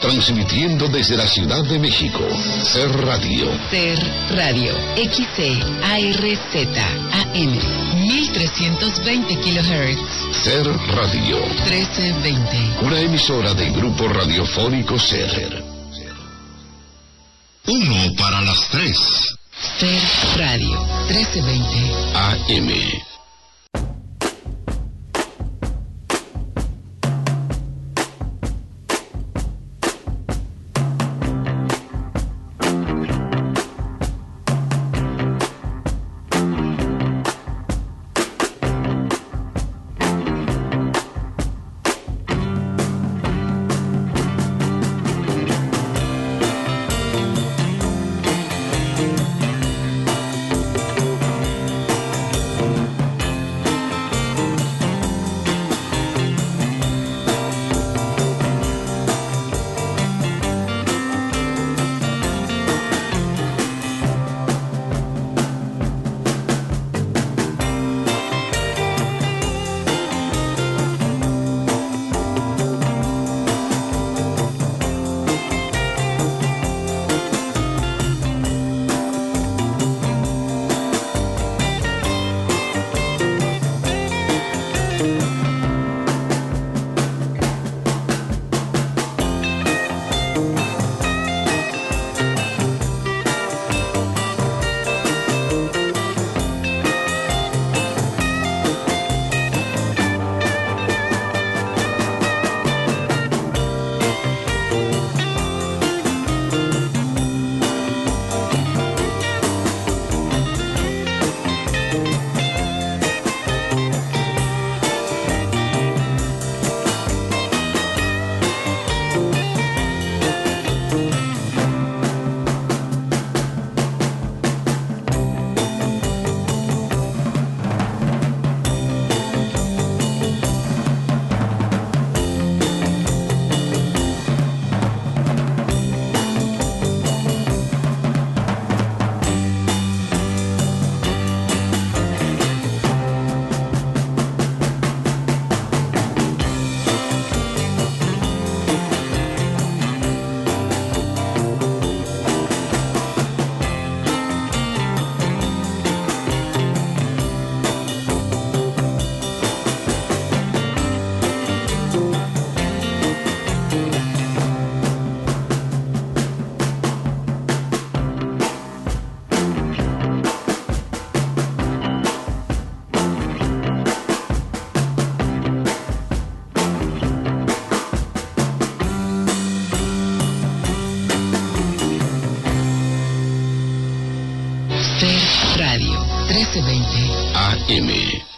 transmitiendo desde la Ciudad de México, Ser Radio. Ser Radio, XCARZ, AM, 1320 kHz. Ser Radio. 1320. Una emisora del Grupo Radiofónico Ser. 1 para las 3. Ser Radio, 1320. AM. Ser Radio, 1320. AM.